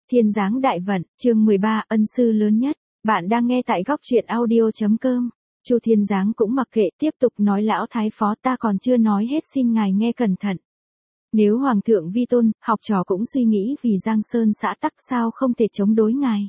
Thiên Giáng Đại Vận, chương 13, ân sư lớn nhất. Bạn đang nghe tại góc truyện audio.com. Chu Thiên Giáng cũng mặc kệ, tiếp tục nói: lão thái phó, ta còn chưa nói hết, xin ngài nghe cẩn thận. Nếu hoàng thượng vi tôn, học trò cũng suy nghĩ vì Giang Sơn xã tắc sao không thể chống đối ngài.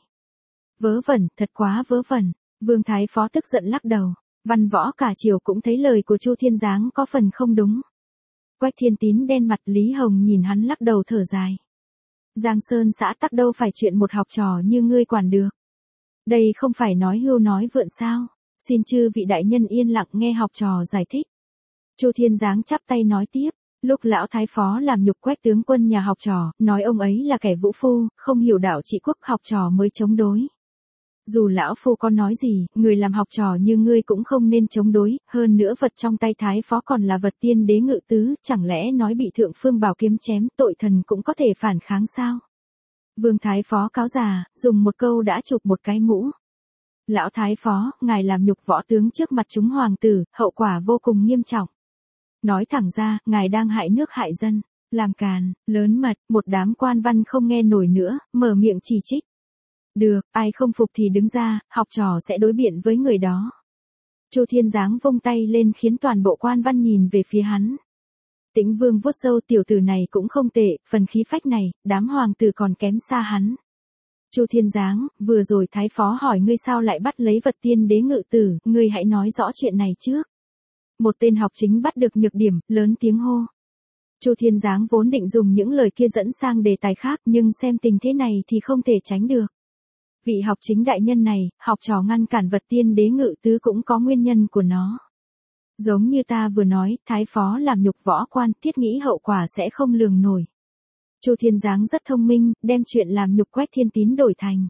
Vớ vẩn, thật quá vớ vẩn. Vương thái phó tức giận lắc đầu. Văn võ cả triều cũng thấy lời của Chu Thiên Giáng có phần không đúng. Quách Thiên Tín đen mặt, Lý Hồng nhìn hắn lắc đầu thở dài. Giang Sơn xã tắc đâu phải chuyện một học trò như ngươi quản được. Đây không phải nói hưu nói vượn sao? Xin chư vị đại nhân yên lặng nghe học trò giải thích. Chu Thiên Giáng chắp tay nói tiếp. Lúc lão thái phó làm nhục Quách tướng quân nhà học trò, nói ông ấy là kẻ vũ phu, không hiểu đạo trị quốc, học trò mới chống đối. Dù lão phu có nói gì, người làm học trò như ngươi cũng không nên chống đối, hơn nữa vật trong tay thái phó còn là vật tiên đế ngự tứ, chẳng lẽ nói bị thượng phương bảo kiếm chém, tội thần cũng có thể phản kháng sao? Vương thái phó cáo già, dùng một câu đã chụp một cái mũ. Lão thái phó, ngài làm nhục võ tướng trước mặt chúng hoàng tử, hậu quả vô cùng nghiêm trọng. Nói thẳng ra, ngài đang hại nước hại dân, làm càn, lớn mật, một đám quan văn không nghe nổi nữa, mở miệng chỉ trích. Được, ai không phục thì đứng ra, học trò sẽ đối biện với người đó. Chu Thiên Giáng vung tay lên khiến toàn bộ quan văn nhìn về phía hắn. Tĩnh Vương vuốt râu, tiểu tử này cũng không tệ, phần khí phách này, đám hoàng tử còn kém xa hắn. Chu Thiên Giáng, vừa rồi thái phó hỏi ngươi sao lại bắt lấy vật tiên đế ngự tử, ngươi hãy nói rõ chuyện này trước. Một tên học chính bắt được nhược điểm, lớn tiếng hô. Chu Thiên Giáng vốn định dùng những lời kia dẫn sang đề tài khác, nhưng xem tình thế này thì không thể tránh được. Vị học chính đại nhân này, học trò ngăn cản vật tiên đế ngự tứ cũng có nguyên nhân của nó. Giống như ta vừa nói, thái phó làm nhục võ quan, thiết nghĩ hậu quả sẽ không lường nổi. Chu Thiên Giáng rất thông minh, đem chuyện làm nhục Quách Thiên Tín đổi thành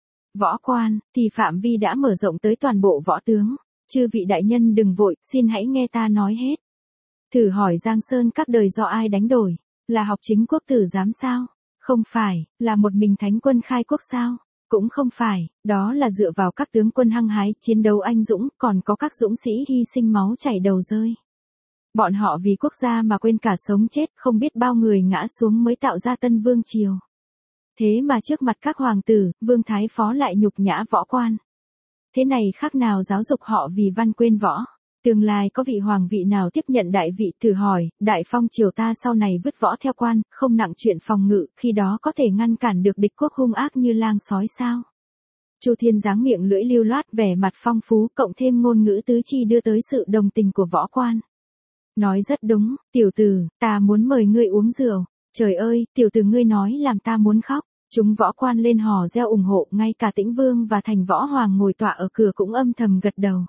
võ quan, thì phạm vi đã mở rộng tới toàn bộ võ tướng. Chư vị đại nhân đừng vội, xin hãy nghe ta nói hết. Thử hỏi Giang Sơn các đời do ai đánh đổi? Là học chính quốc tử giám sao? Không phải. Là một mình thánh quân khai quốc sao? Cũng không phải. Đó là dựa vào các tướng quân hăng hái, chiến đấu anh dũng, còn có các dũng sĩ hy sinh máu chảy đầu rơi. Bọn họ vì quốc gia mà quên cả sống chết, không biết bao người ngã xuống mới tạo ra Tân Vương Triều. Thế mà trước mặt các hoàng tử, Vương Thái Phó lại nhục nhã võ quan. Thế này khác nào giáo dục họ vì văn quên võ. Tương lai có vị hoàng vị nào tiếp nhận đại vị, thử hỏi, đại phong triều ta sau này vứt võ theo quan, không nặng chuyện phòng ngự, khi đó có thể ngăn cản được địch quốc hung ác như lang sói sao? Chu Thiên Giáng miệng lưỡi lưu loát, vẻ mặt phong phú, cộng thêm ngôn ngữ tứ chi đưa tới sự đồng tình của võ quan. Nói rất đúng, tiểu tử, ta muốn mời ngươi uống rượu. Trời ơi, tiểu tử ngươi nói làm ta muốn khóc. Chúng võ quan lên hò reo ủng hộ, ngay cả Tĩnh Vương và Thành Võ Hoàng ngồi tọa ở cửa cũng âm thầm gật đầu.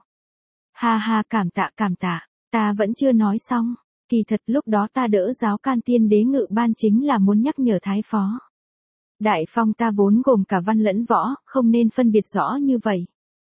Ha ha, cảm tạ, ta vẫn chưa nói xong. Kỳ thật lúc đó ta đỡ giáo can tiên đế ngự ban chính là muốn nhắc nhở thái phó. Đại phong ta vốn gồm cả văn lẫn võ, không nên phân biệt rõ như vậy.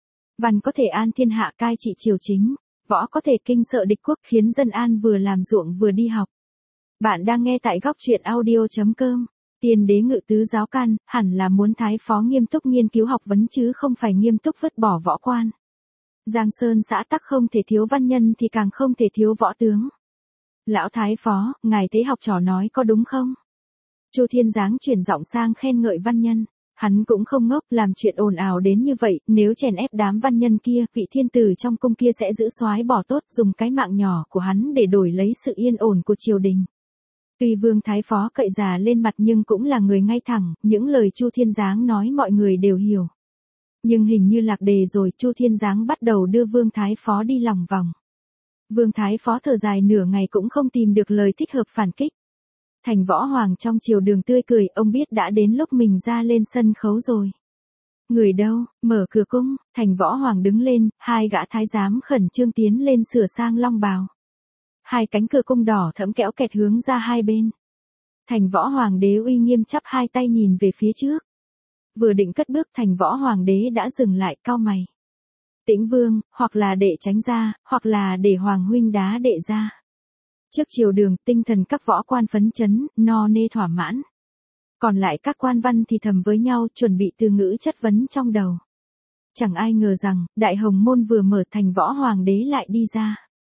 Văn có thể an thiên hạ cai trị triều chính, võ có thể kinh sợ địch quốc khiến dân an vừa làm ruộng vừa đi học. Bạn đang nghe tại góc truyện audio.com. Tiên đế ngự tứ giáo can, hẳn là muốn thái phó nghiêm túc nghiên cứu học vấn chứ không phải nghiêm túc vứt bỏ võ quan. Giang Sơn xã tắc không thể thiếu văn nhân thì càng không thể thiếu võ tướng. Lão thái phó, ngài thấy học trò nói có đúng không? Chu Thiên Giáng chuyển giọng sang khen ngợi văn nhân. Hắn cũng không ngốc, làm chuyện ồn ào đến như vậy, nếu chèn ép đám văn nhân kia, vị thiên tử trong cung kia sẽ giữ soái bỏ tốt, dùng cái mạng nhỏ của hắn để đổi lấy sự yên ổn của triều đình. Tuy Vương Thái Phó cậy già lên mặt nhưng cũng là người ngay thẳng, những lời Chu Thiên Giáng nói mọi người đều hiểu. Nhưng hình như lạc đề rồi, Chu Thiên Giáng bắt đầu đưa Vương Thái Phó đi lòng vòng. Vương Thái Phó thở dài nửa ngày cũng không tìm được lời thích hợp phản kích. Thành Võ Hoàng trong triều đường tươi cười, ông biết đã đến lúc mình ra lên sân khấu rồi. Người đâu, mở cửa cung, Thành Võ Hoàng đứng lên, hai gã thái giám khẩn trương tiến lên sửa sang long bào. Hai cánh cửa cung đỏ thẫm kéo kẹt hướng ra hai bên. Thành Võ Hoàng đế uy nghiêm chắp hai tay nhìn về phía trước. Vừa định cất bước, Thành Võ Hoàng đế đã dừng lại, cau mày. Tĩnh Vương, hoặc là đệ tránh ra, hoặc là để Hoàng huynh đá đệ ra. Trước triều đường, tinh thần các võ quan phấn chấn, no nê thỏa mãn. Còn lại các quan văn thì thầm với nhau, chuẩn bị từ ngữ chất vấn trong đầu. Chẳng ai ngờ rằng, Đại Hồng Môn vừa mở, Thành Võ Hoàng đế lại đi ra.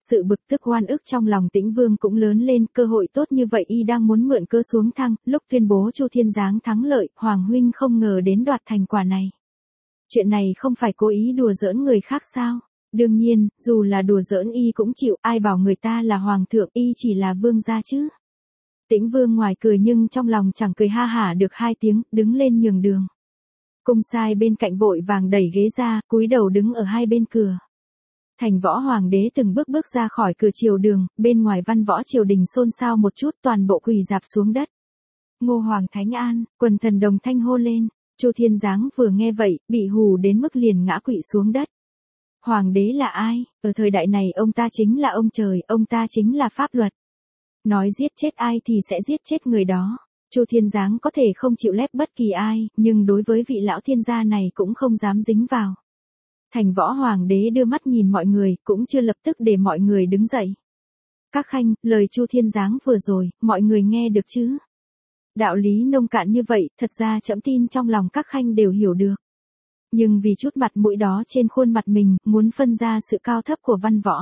Sự bực tức oan ức trong lòng Tĩnh Vương cũng lớn lên, cơ hội tốt như vậy y đang muốn mượn cơ xuống thăng, lúc tuyên bố Chu Thiên Giáng thắng lợi, Hoàng huynh không ngờ đến đoạt thành quả này. Chuyện này không phải cố ý đùa giỡn người khác sao? Đương nhiên, dù là đùa giỡn y cũng chịu, ai bảo người ta là hoàng thượng, y chỉ là vương gia chứ. Tĩnh Vương ngoài cười nhưng trong lòng chẳng cười ha hả được 2 tiếng, đứng lên nhường đường. Cung sai bên cạnh vội vàng đẩy ghế ra, cúi đầu đứng ở hai bên cửa. Thành Võ Hoàng đế từng bước bước ra khỏi cửa triều đường, bên ngoài văn võ triều đình xôn xao một chút, toàn bộ quỳ rạp xuống đất. Ngô Hoàng Thánh An, quần thần đồng thanh hô lên. Chu Thiên Giáng vừa nghe vậy, bị hù đến mức liền ngã quỵ xuống đất. Hoàng đế là ai? Ở thời đại này ông ta chính là ông trời, ông ta chính là pháp luật. Nói giết chết ai thì sẽ giết chết người đó. Chu Thiên Giáng có thể không chịu lép bất kỳ ai, nhưng đối với vị lão thiên gia này cũng không dám dính vào. Thành Võ Hoàng đế đưa mắt nhìn mọi người, cũng chưa lập tức để mọi người đứng dậy. Các khanh, lời Chu Thiên Giáng vừa rồi, mọi người nghe được chứ? Đạo lý nông cạn như vậy, thật ra trẫm tin trong lòng các khanh đều hiểu được. Nhưng vì chút mặt mũi đó trên khuôn mặt mình, muốn phân ra sự cao thấp của văn võ.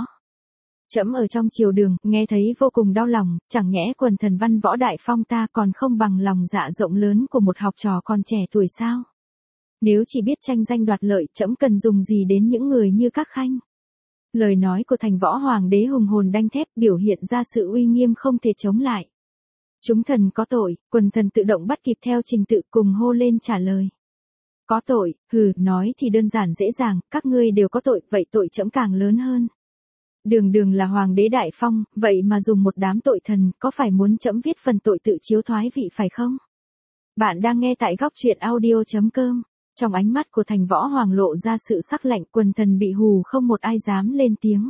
Trẫm ở trong triều đường, nghe thấy vô cùng đau lòng, chẳng nhẽ quần thần văn võ đại phong ta còn không bằng lòng dạ rộng lớn của một học trò còn trẻ tuổi sao? Nếu chỉ biết tranh danh đoạt lợi, trẫm cần dùng gì đến những người như các khanh? Lời nói của Thành Võ Hoàng đế hùng hồn đanh thép, biểu hiện ra sự uy nghiêm không thể chống lại. Chúng thần có tội, quần thần tự động bắt kịp theo trình tự cùng hô lên trả lời. Có tội, nói thì đơn giản dễ dàng, các ngươi đều có tội, vậy tội trẫm càng lớn hơn. Đường đường là hoàng đế đại phong, vậy mà dùng một đám tội thần, có phải muốn trẫm viết phần tội tự chiếu thoái vị phải không? Bạn đang nghe tại góc truyện audio.com. Trong ánh mắt của Thành Võ Hoàng lộ ra sự sắc lạnh, quần thần bị hù không một ai dám lên tiếng.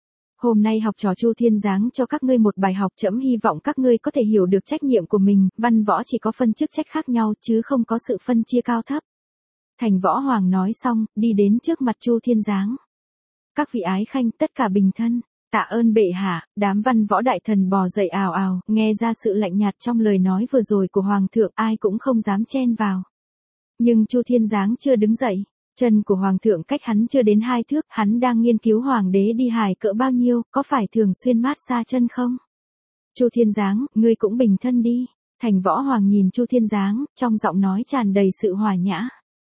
Hôm nay học trò Chu Thiên Giáng cho các ngươi một bài học, trẫm hy vọng các ngươi có thể hiểu được trách nhiệm của mình, văn võ chỉ có phân chức trách khác nhau chứ không có sự phân chia cao thấp. Thành Võ Hoàng nói xong, đi đến trước mặt Chu Thiên Giáng. Các vị ái khanh tất cả bình thân, tạ ơn bệ hạ. Đám văn võ đại thần bò dậy ào ào, nghe ra sự lạnh nhạt trong lời nói vừa rồi của Hoàng thượng, ai cũng không dám chen vào. Nhưng Chu Thiên Giáng chưa đứng dậy, chân của Hoàng thượng cách hắn chưa đến 2 thước, hắn đang nghiên cứu Hoàng đế đi hài cỡ bao nhiêu, có phải thường xuyên mát xa chân không? Chu Thiên Giáng, ngươi cũng bình thân đi. Thành Võ Hoàng nhìn Chu Thiên Giáng, trong giọng nói tràn đầy sự hòa nhã.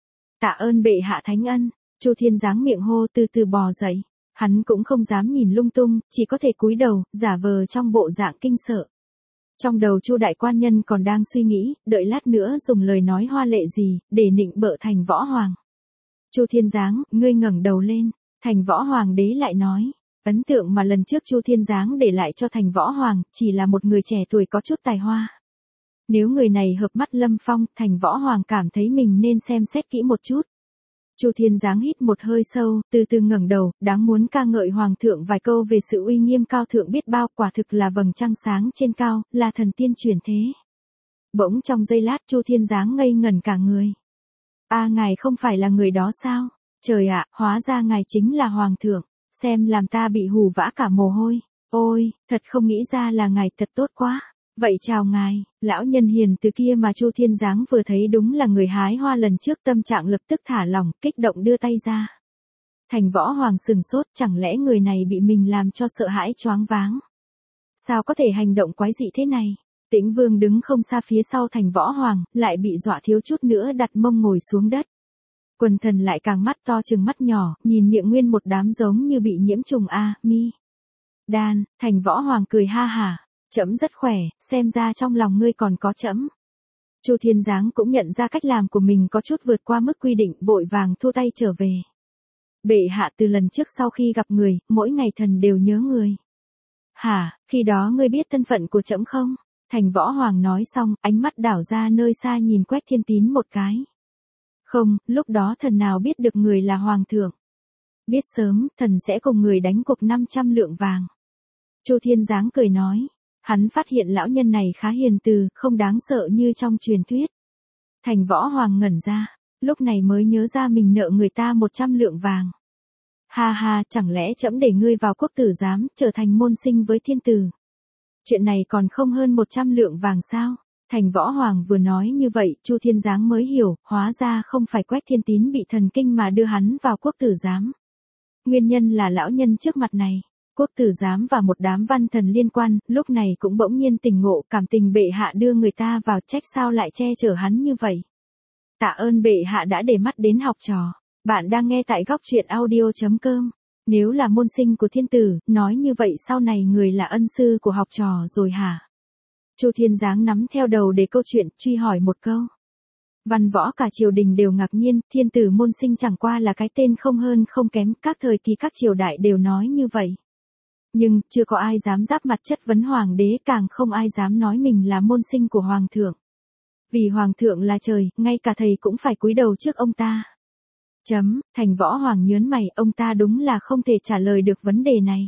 Tạ ơn bệ hạ thánh ân. Chu Thiên Giáng miệng hô từ từ bò dậy. Hắn cũng không dám nhìn lung tung, chỉ có thể cúi đầu, giả vờ trong bộ dạng kinh sợ. Trong đầu Chu đại quan nhân còn đang suy nghĩ, đợi lát nữa dùng lời nói hoa lệ gì, để nịnh bợ Thành Võ Hoàng. Chu Thiên Giáng, ngươi ngẩng đầu lên. Thành Võ Hoàng đế lại nói. Ấn tượng mà lần trước Chu Thiên Giáng để lại cho Thành Võ Hoàng, chỉ là một người trẻ tuổi có chút tài hoa. Nếu người này hợp mắt Lâm Phong, Thành Võ Hoàng cảm thấy mình nên xem xét kỹ một chút. Chu Thiên Giáng hít một hơi sâu, từ từ ngẩng đầu, đáng muốn ca ngợi Hoàng thượng vài câu về sự uy nghiêm cao thượng biết bao, quả thực là vầng trăng sáng trên cao, là thần tiên chuyển thế. Bỗng trong giây lát Chu Thiên Giáng ngây ngẩn cả người. Ngài không phải là người đó sao? Trời ạ, hóa ra ngài chính là Hoàng thượng, xem làm ta bị hù vã cả mồ hôi. Ôi, thật không nghĩ ra là ngài, thật tốt quá. Vậy chào ngài, lão nhân hiền từ kia mà Chu Thiên Giáng vừa thấy đúng là người hái hoa lần trước, tâm trạng lập tức thả lỏng, kích động đưa tay ra. Thành Võ Hoàng sừng sốt, chẳng lẽ người này bị mình làm cho sợ hãi choáng váng? Sao có thể hành động quái dị thế này? Tĩnh Vương đứng không xa phía sau Thành Võ Hoàng, lại bị dọa thiếu chút nữa đặt mông ngồi xuống đất. Quần thần lại càng mắt to chừng mắt nhỏ, nhìn miệng nguyên một đám giống như bị nhiễm trùng mi. Đan, Thành Võ Hoàng cười ha hả. Trẫm rất khỏe, xem ra trong lòng ngươi còn có trẫm. Chu Thiên Giáng cũng nhận ra cách làm của mình có chút vượt qua mức quy định, vội vàng thua tay trở về. Bệ hạ, từ lần trước sau khi gặp người, mỗi ngày thần đều nhớ người. Hả, khi đó ngươi biết thân phận của trẫm không? Thành Võ Hoàng nói xong, ánh mắt đảo ra nơi xa nhìn Quách Thiên Tín một cái. Không, lúc đó thần nào biết được người là Hoàng thượng. Biết sớm, thần sẽ cùng người đánh cuộc 500 lượng vàng. Chu Thiên Giáng cười nói. Hắn phát hiện lão nhân này khá hiền từ, không đáng sợ như trong truyền thuyết. Thành Võ Hoàng ngẩn ra, lúc này mới nhớ ra mình nợ người ta 100 lượng vàng. Ha ha, chẳng lẽ trẫm để ngươi vào quốc tử giám, trở thành môn sinh với thiên tử? Chuyện này còn không hơn 100 lượng vàng sao? Thành Võ Hoàng vừa nói như vậy, Chu Thiên Giáng mới hiểu, hóa ra không phải Quách Thiên Tín bị thần kinh mà đưa hắn vào quốc tử giám. Nguyên nhân là lão nhân trước mặt này. Quốc tử giám và một đám văn thần liên quan, lúc này cũng bỗng nhiên tỉnh ngộ, cảm tình bệ hạ đưa người ta vào, trách sao lại che chở hắn như vậy. Tạ ơn bệ hạ đã để mắt đến học trò. Bạn đang nghe tại góc truyện audio.com. Nếu là môn sinh của thiên tử, nói như vậy sau này người là ân sư của học trò rồi hả? Chu Thiên Giáng nắm theo đầu để câu chuyện, truy hỏi một câu. Văn võ cả triều đình đều ngạc nhiên, thiên tử môn sinh chẳng qua là cái tên không hơn không kém, các thời kỳ các triều đại đều nói như vậy. Nhưng, chưa có ai dám giáp mặt chất vấn hoàng đế, càng không ai dám nói mình là môn sinh của hoàng thượng. Vì hoàng thượng là trời, ngay cả thầy cũng phải cúi đầu trước ông ta. Thành Võ Hoàng nhớn mày, ông ta đúng là không thể trả lời được vấn đề này.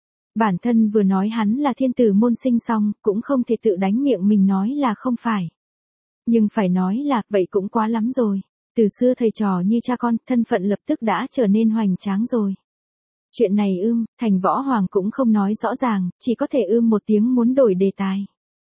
Bản thân vừa nói hắn là thiên tử môn sinh xong, cũng không thể tự đánh miệng mình nói là không phải. Nhưng phải nói là, vậy cũng quá lắm rồi. Từ xưa thầy trò như cha con, thân phận lập tức đã trở nên hoành tráng rồi. Chuyện này Thành Võ Hoàng cũng không nói rõ ràng, chỉ có thể một tiếng muốn đổi đề tài.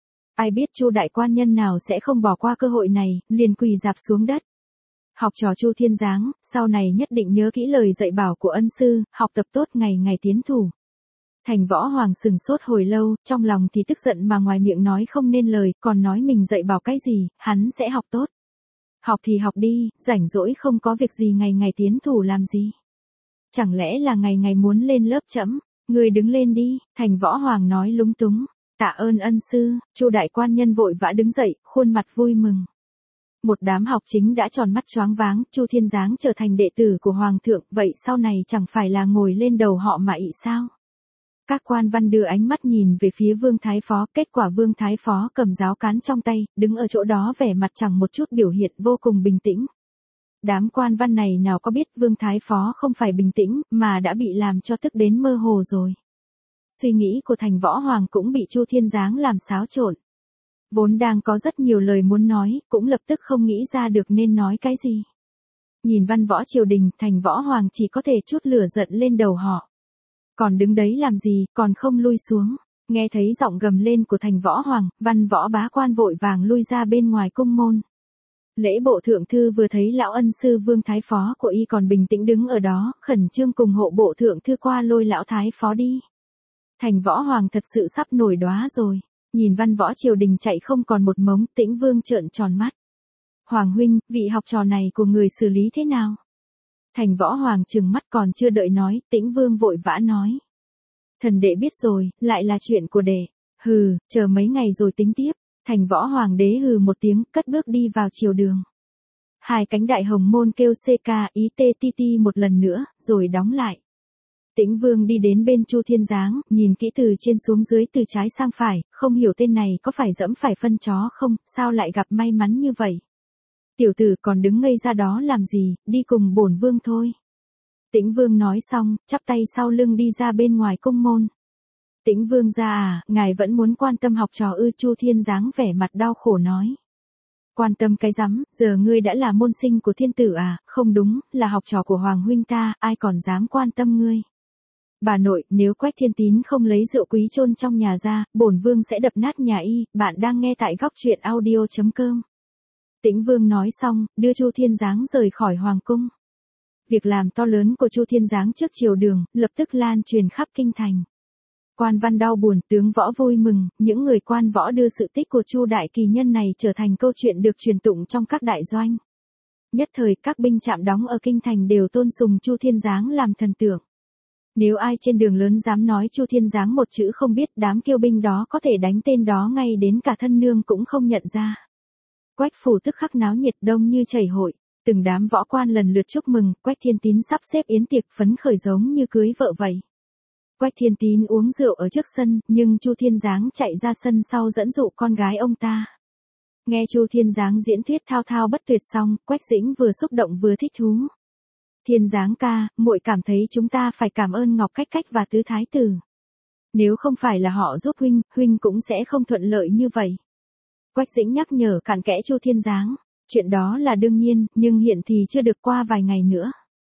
Ai biết Chu đại quan nhân nào sẽ không bỏ qua cơ hội này, liền quỳ rạp xuống đất. Học trò Chu Thiên Giáng, sau này nhất định nhớ kỹ lời dạy bảo của ân sư, học tập tốt ngày ngày tiến thủ. Thành Võ Hoàng sừng sốt hồi lâu, trong lòng thì tức giận mà ngoài miệng nói không nên lời, còn nói mình dạy bảo cái gì, hắn sẽ học tốt. Học thì học đi, rảnh rỗi không có việc gì ngày ngày tiến thủ làm gì. Chẳng lẽ là ngày ngày muốn lên lớp chẫm, người đứng lên đi, Thành Võ Hoàng nói lúng túng. Tạ ơn ân sư, Chu đại quan nhân vội vã đứng dậy, khuôn mặt vui mừng. Một đám học chính đã tròn mắt choáng váng, Chu Thiên Giáng trở thành đệ tử của hoàng thượng, vậy sau này chẳng phải là ngồi lên đầu họ mà ị sao? Các quan văn đưa ánh mắt nhìn về phía Vương Thái Phó, kết quả Vương Thái Phó cầm giáo cán trong tay, đứng ở chỗ đó vẻ mặt chẳng một chút biểu hiện, vô cùng bình tĩnh. Đám quan văn này nào có biết Vương Thái Phó không phải bình tĩnh, mà đã bị làm cho tức đến mơ hồ rồi. Suy nghĩ của Thành Võ Hoàng cũng bị Chu Thiên Giáng làm xáo trộn. Vốn đang có rất nhiều lời muốn nói, cũng lập tức không nghĩ ra được nên nói cái gì. Nhìn văn võ triều đình, Thành Võ Hoàng chỉ có thể chút lửa giận lên đầu họ. Còn đứng đấy làm gì, còn không lui xuống. Nghe thấy giọng gầm lên của Thành Võ Hoàng, văn võ bá quan vội vàng lui ra bên ngoài cung môn. Lễ bộ thượng thư vừa thấy lão ân sư Vương Thái Phó của y còn bình tĩnh đứng ở đó, khẩn trương cùng hộ bộ thượng thư qua lôi lão Thái Phó đi. Thành Võ Hoàng thật sự sắp nổi đoá rồi. Nhìn văn võ triều đình chạy không còn một mống, Tĩnh Vương trợn tròn mắt. Hoàng huynh, vị học trò này của người xử lý thế nào? Thành Võ Hoàng trừng mắt còn chưa đợi nói, Tĩnh Vương vội vã nói. Thần đệ biết rồi, lại là chuyện của đệ. Hừ, chờ mấy ngày rồi tính tiếp. Thành Võ Hoàng đế hừ một tiếng, cất bước đi vào triều đường. Hai cánh đại hồng môn kêu CK ý TTT một lần nữa, rồi đóng lại. Tĩnh Vương đi đến bên Chu Thiên Giáng, nhìn kỹ từ trên xuống dưới từ trái sang phải, không hiểu tên này có phải dẫm phải phân chó không, sao lại gặp may mắn như vậy. Tiểu tử còn đứng ngây ra đó làm gì, đi cùng bổn vương thôi. Tĩnh Vương nói xong, chắp tay sau lưng đi ra bên ngoài cung môn. Tĩnh Vương ra à, ngài vẫn muốn quan tâm học trò ư? Chu Thiên Giáng vẻ mặt đau khổ nói. Quan tâm cái rắm, giờ ngươi đã là môn sinh của thiên tử à, không đúng, là học trò của Hoàng huynh ta, ai còn dám quan tâm ngươi. Bà nội, nếu Quách Thiên Tín không lấy rượu quý chôn trong nhà ra, bổn vương sẽ đập nát nhà y. Bạn đang nghe tại góc truyện audio.com. Tĩnh Vương nói xong, đưa Chu Thiên Giáng rời khỏi hoàng cung. Việc làm to lớn của Chu Thiên Giáng trước triều đường, lập tức lan truyền khắp kinh thành. Quan văn đau buồn, tướng võ vui mừng, những người quan võ đưa sự tích của Chu đại kỳ nhân này trở thành câu chuyện được truyền tụng trong các đại doanh. Nhất thời các binh trạm đóng ở kinh thành đều tôn sùng Chu Thiên Giáng làm thần tượng. Nếu ai trên đường lớn dám nói Chu Thiên Giáng một chữ không biết, đám kiêu binh đó có thể đánh tên đó ngay đến cả thân nương cũng không nhận ra. Quách phủ tức khắc náo nhiệt, đông như chảy hội, từng đám võ quan lần lượt chúc mừng, Quách Thiên Tín sắp xếp yến tiệc phấn khởi giống như cưới vợ vậy. Quách Thiên Tín uống rượu ở trước sân, nhưng Chu Thiên Giáng chạy ra sân sau dẫn dụ con gái ông ta. Nghe Chu Thiên Giáng diễn thuyết thao thao bất tuyệt xong, Quách Dĩnh vừa xúc động vừa thích thú. Thiên Giáng ca, muội cảm thấy chúng ta phải cảm ơn Ngọc Cách Cách và Tứ Thái Tử. Nếu không phải là họ giúp huynh cũng sẽ không thuận lợi như vậy. Quách Dĩnh nhắc nhở cặn kẽ Chu Thiên Giáng, chuyện đó là đương nhiên, nhưng hiện thì chưa được qua vài ngày nữa.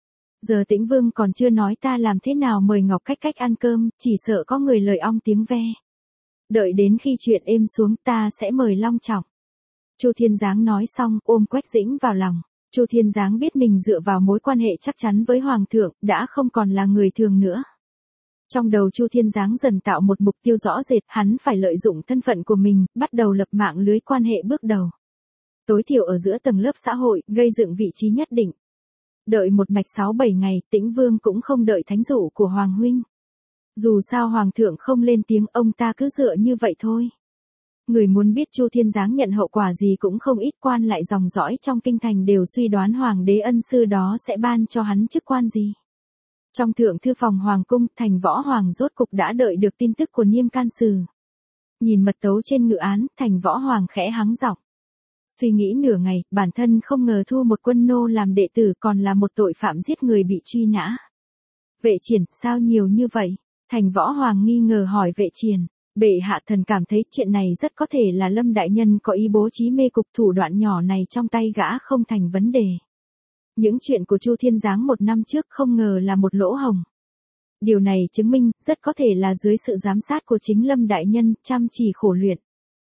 Giờ Tĩnh Vương còn chưa nói ta làm thế nào mời Ngọc Cách Cách ăn cơm, chỉ sợ có người lời ong tiếng ve. Đợi đến khi chuyện êm xuống ta sẽ mời long trọng. Chu Thiên Giáng nói xong, ôm Quách Dĩnh vào lòng. Chu Thiên Giáng biết mình dựa vào mối quan hệ chắc chắn với Hoàng thượng, đã không còn là người thường nữa. Trong đầu Chu Thiên Giáng dần tạo một mục tiêu rõ rệt, hắn phải lợi dụng thân phận của mình, bắt đầu lập mạng lưới quan hệ bước đầu. Tối thiểu ở giữa tầng lớp xã hội, gây dựng vị trí nhất định. Đợi một mạch 6-7 ngày, Tĩnh Vương cũng không đợi thánh dụ của Hoàng huynh. Dù sao Hoàng thượng không lên tiếng, ông ta cứ dựa như vậy thôi. Người muốn biết Chu Thiên Giáng nhận hậu quả gì cũng không ít, quan lại dòng dõi trong kinh thành đều suy đoán Hoàng đế ân sư đó sẽ ban cho hắn chức quan gì. Trong thượng thư phòng Hoàng cung, Thành Võ Hoàng rốt cục đã đợi được tin tức của Niêm Can Sử. Nhìn mật tấu trên ngự án, Thành Võ Hoàng khẽ hắng giọng. Suy nghĩ nửa ngày, bản thân không ngờ thu một quân nô làm đệ tử còn là một tội phạm giết người bị truy nã. Vệ Triển, sao nhiều như vậy? Thành Võ Hoàng nghi ngờ hỏi Vệ Triển. Bệ hạ thần cảm thấy chuyện này rất có thể là Lâm đại nhân có ý bố trí mê cục, thủ đoạn nhỏ này trong tay gã không thành vấn đề. Những chuyện của Chu Thiên Giáng một năm trước không ngờ là một lỗ hổng. Điều này chứng minh, rất có thể là dưới sự giám sát của chính Lâm đại nhân, chăm chỉ khổ luyện.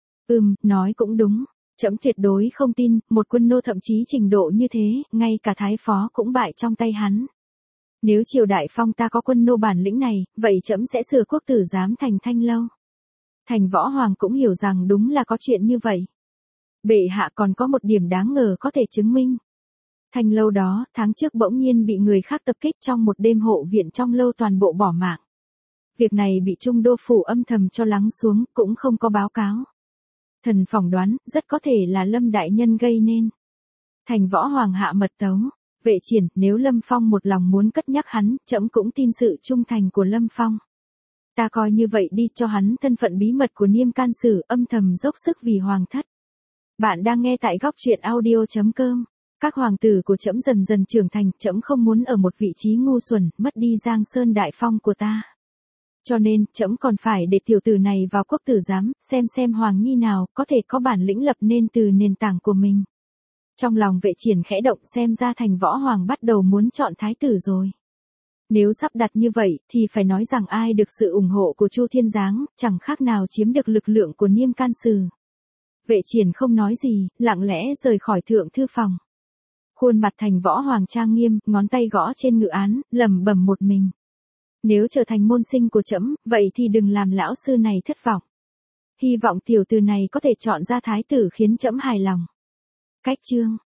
Nói cũng đúng. Trẫm tuyệt đối không tin, một quân nô thậm chí trình độ như thế, ngay cả thái phó cũng bại trong tay hắn. Nếu triều đại Phong ta có quân nô bản lĩnh này, vậy trẫm sẽ sửa quốc tử giám thành Thanh Lâu. Thành Võ Hoàng cũng hiểu rằng đúng là có chuyện như vậy. Bệ hạ còn có một điểm đáng ngờ có thể chứng minh. Thanh Lâu đó, tháng trước bỗng nhiên bị người khác tập kích trong một đêm, hộ viện trong lâu toàn bộ bỏ mạng. Việc này bị Trung Đô Phủ âm thầm cho lắng xuống, cũng không có báo cáo. Thần phỏng đoán, rất có thể là Lâm đại nhân gây nên. Thành Võ Hoàng hạ mật tấu. Vệ Triển, nếu Lâm Phong một lòng muốn cất nhắc hắn, trẫm cũng tin sự trung thành của Lâm Phong. Ta coi như vậy đi, cho hắn thân phận bí mật của Niêm Can Sử, âm thầm dốc sức vì hoàng thất. Bạn đang nghe tại góc truyện audio.com. Các hoàng tử của trẫm dần dần trưởng thành, trẫm không muốn ở một vị trí ngu xuẩn, mất đi Giang Sơn đại phong của ta. Cho nên, trẫm còn phải để tiểu tử này vào quốc tử giám, xem hoàng nhi nào có thể có bản lĩnh lập nên từ nền tảng của mình. Trong lòng Vệ Triển khẽ động, xem ra Thành Võ Hoàng bắt đầu muốn chọn thái tử rồi. Nếu sắp đặt như vậy, thì phải nói rằng ai được sự ủng hộ của Chu Thiên Giáng, chẳng khác nào chiếm được lực lượng của Niêm Can Sử. Vệ Triển không nói gì, lặng lẽ rời khỏi thượng thư phòng. Khuôn mặt Thành Võ Hoàng trang nghiêm, ngón tay gõ trên ngự án, lẩm bẩm một mình. Nếu trở thành môn sinh của trẫm, vậy thì đừng làm lão sư này thất vọng. Hy vọng tiểu tử này có thể chọn ra thái tử khiến trẫm hài lòng. Cách chương